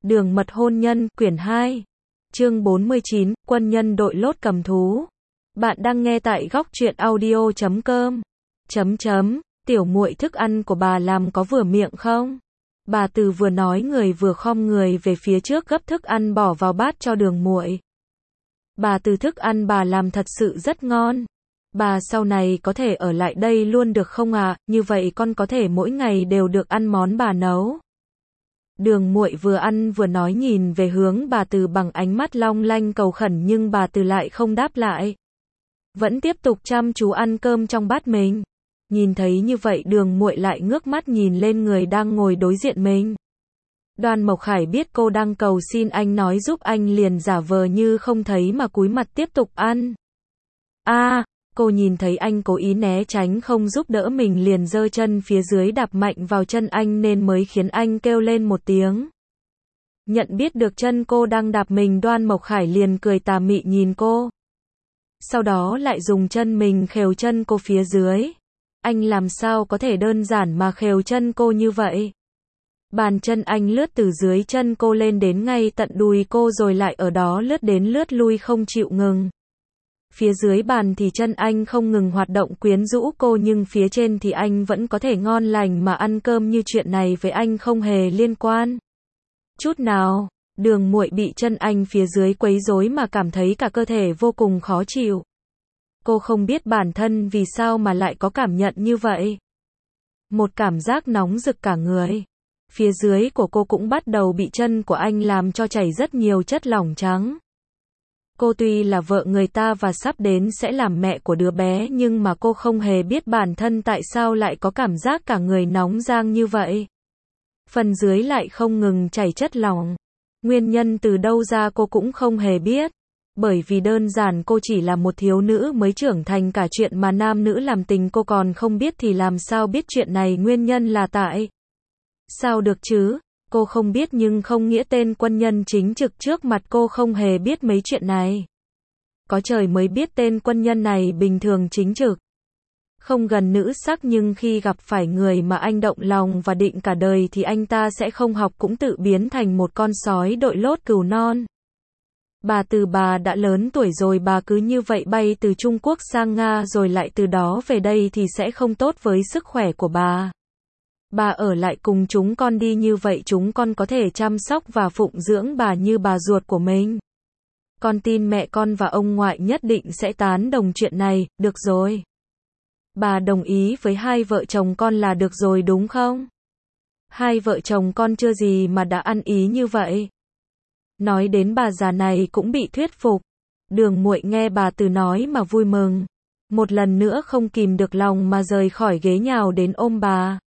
Đường mật hôn nhân, quyển 2. Chương 49, quân nhân đội lốt cầm thú. Bạn đang nghe tại góc truyện audio.com. Tiểu muội thức ăn của bà làm có vừa miệng không? Bà Từ vừa nói người vừa khom người về phía trước gấp thức ăn bỏ vào bát cho Đường muội. Bà Từ thức ăn bà làm thật sự rất ngon. Bà sau này có thể ở lại đây luôn được không ạ? Như vậy con có thể mỗi ngày đều được ăn món bà nấu. Đường muội vừa ăn vừa nói nhìn về hướng bà Từ bằng ánh mắt long lanh cầu khẩn nhưng bà Từ lại không đáp lại. Vẫn tiếp tục chăm chú ăn cơm trong bát mình. Nhìn thấy như vậy Đường muội lại ngước mắt nhìn lên người đang ngồi đối diện mình. Đoan Mộc Khải biết cô đang cầu xin anh nói giúp anh liền giả vờ như không thấy mà cúi mặt tiếp tục ăn. Cô nhìn thấy anh cố ý né tránh không giúp đỡ mình liền giơ chân phía dưới đạp mạnh vào chân anh nên mới khiến anh kêu lên một tiếng. Nhận biết được chân cô đang đạp mình Đoan Mộc Khải liền cười tà mị nhìn cô. Sau đó lại dùng chân mình khều chân cô phía dưới. Anh làm sao có thể đơn giản mà khều chân cô như vậy? Bàn chân anh lướt từ dưới chân cô lên đến ngay tận đùi cô rồi lại ở đó lướt đến lướt lui không chịu ngừng. Phía dưới bàn thì chân anh không ngừng hoạt động quyến rũ cô nhưng phía trên thì anh vẫn có thể ngon lành mà ăn cơm như chuyện này với anh không hề liên quan chút nào. Đường muội bị chân anh phía dưới quấy rối mà cảm thấy cả cơ thể vô cùng khó chịu. Cô không biết bản thân vì sao mà lại có cảm nhận như vậy. Một cảm giác nóng rực cả người. Phía dưới của cô cũng bắt đầu bị chân của anh làm cho chảy rất nhiều chất lỏng trắng. Cô tuy là vợ người ta và sắp đến sẽ làm mẹ của đứa bé nhưng mà cô không hề biết bản thân tại sao lại có cảm giác cả người nóng rang như vậy. Phần dưới lại không ngừng chảy chất lỏng. Nguyên nhân từ đâu ra cô cũng không hề biết. Bởi vì đơn giản cô chỉ là một thiếu nữ mới trưởng thành cả chuyện mà nam nữ làm tình cô còn không biết thì làm sao biết chuyện này nguyên nhân là tại sao được chứ? Cô không biết nhưng không nghĩa tên quân nhân chính trực trước mặt cô không hề biết mấy chuyện này. Có trời mới biết tên quân nhân này bình thường chính trực. Không gần nữ sắc nhưng khi gặp phải người mà anh động lòng và định cả đời thì anh ta sẽ không học cũng tự biến thành một con sói đội lốt cừu non. Bà Từ bà đã lớn tuổi rồi bà cứ như vậy bay từ Trung Quốc sang Nga rồi lại từ đó về đây thì sẽ không tốt với sức khỏe của bà. Bà ở lại cùng chúng con đi như vậy chúng con có thể chăm sóc và phụng dưỡng bà như bà ruột của mình. Con tin mẹ con và ông ngoại nhất định sẽ tán đồng chuyện này, được rồi. Bà đồng ý với hai vợ chồng con là được rồi đúng không? Hai vợ chồng con chưa gì mà đã ăn ý như vậy. Nói đến bà già này cũng bị thuyết phục. Đường muội nghe bà Từ nói mà vui mừng. Một lần nữa không kìm được lòng mà rời khỏi ghế nhào đến ôm bà.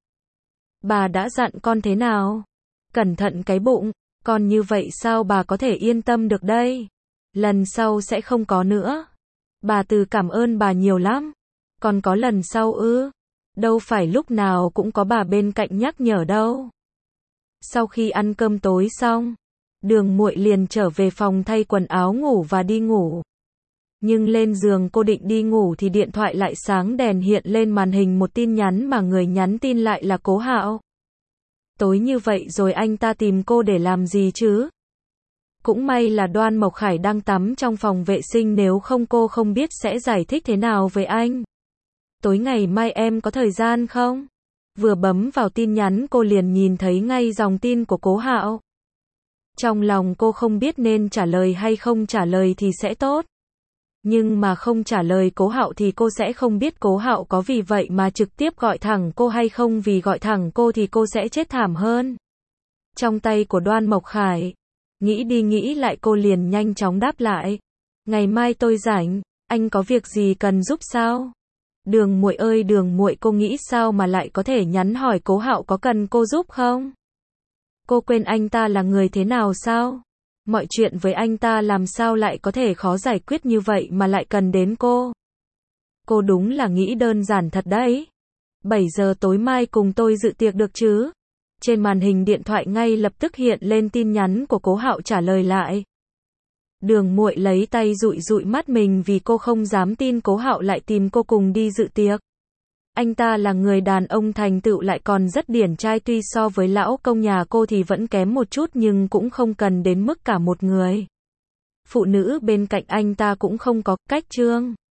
Bà đã dặn con thế nào? Cẩn thận cái bụng, con như vậy sao bà có thể yên tâm được đây? Lần sau sẽ không có nữa. Bà Từ cảm ơn bà nhiều lắm. Còn có lần sau ư? Đâu phải lúc nào cũng có bà bên cạnh nhắc nhở đâu. Sau khi ăn cơm tối xong, Đường muội liền trở về phòng thay quần áo ngủ và đi ngủ. Nhưng lên giường cô định đi ngủ thì điện thoại lại sáng đèn hiện lên màn hình một tin nhắn mà người nhắn tin lại là Cố Hạo. Tối như vậy rồi anh ta tìm cô để làm gì chứ? Cũng may là Đoan Mộc Khải đang tắm trong phòng vệ sinh nếu không cô không biết sẽ giải thích thế nào với anh. Tối ngày mai em có thời gian không? Vừa bấm vào tin nhắn cô liền nhìn thấy ngay dòng tin của Cố Hạo. Trong lòng cô không biết nên trả lời hay không trả lời thì sẽ tốt. Nhưng mà không trả lời Cố Hạo thì cô sẽ không biết Cố Hạo có vì vậy mà trực tiếp gọi thẳng cô hay không vì gọi thẳng cô thì cô sẽ chết thảm hơn. Trong tay của Đoan Mộc Khải. Nghĩ đi nghĩ lại cô liền nhanh chóng đáp lại. Ngày mai tôi rảnh, anh có việc gì cần giúp sao? Đường muội ơi Đường muội cô nghĩ sao mà lại có thể nhắn hỏi Cố Hạo có cần cô giúp không? Cô quên anh ta là người thế nào sao? Mọi chuyện với anh ta làm sao lại có thể khó giải quyết như vậy mà lại cần đến cô? Cô đúng là nghĩ đơn giản thật đấy. 7 giờ tối mai cùng tôi dự tiệc được chứ? Trên màn hình điện thoại ngay lập tức hiện lên tin nhắn của Cố Hạo trả lời lại. Đường muội lấy tay dụi dụi mắt mình vì cô không dám tin Cố Hạo lại tìm cô cùng đi dự tiệc. Anh ta là người đàn ông thành tựu lại còn rất điển trai, tuy so với lão công nhà cô thì vẫn kém một chút nhưng cũng không cần đến mức cả một người phụ nữ bên cạnh anh ta cũng không có. Cách chương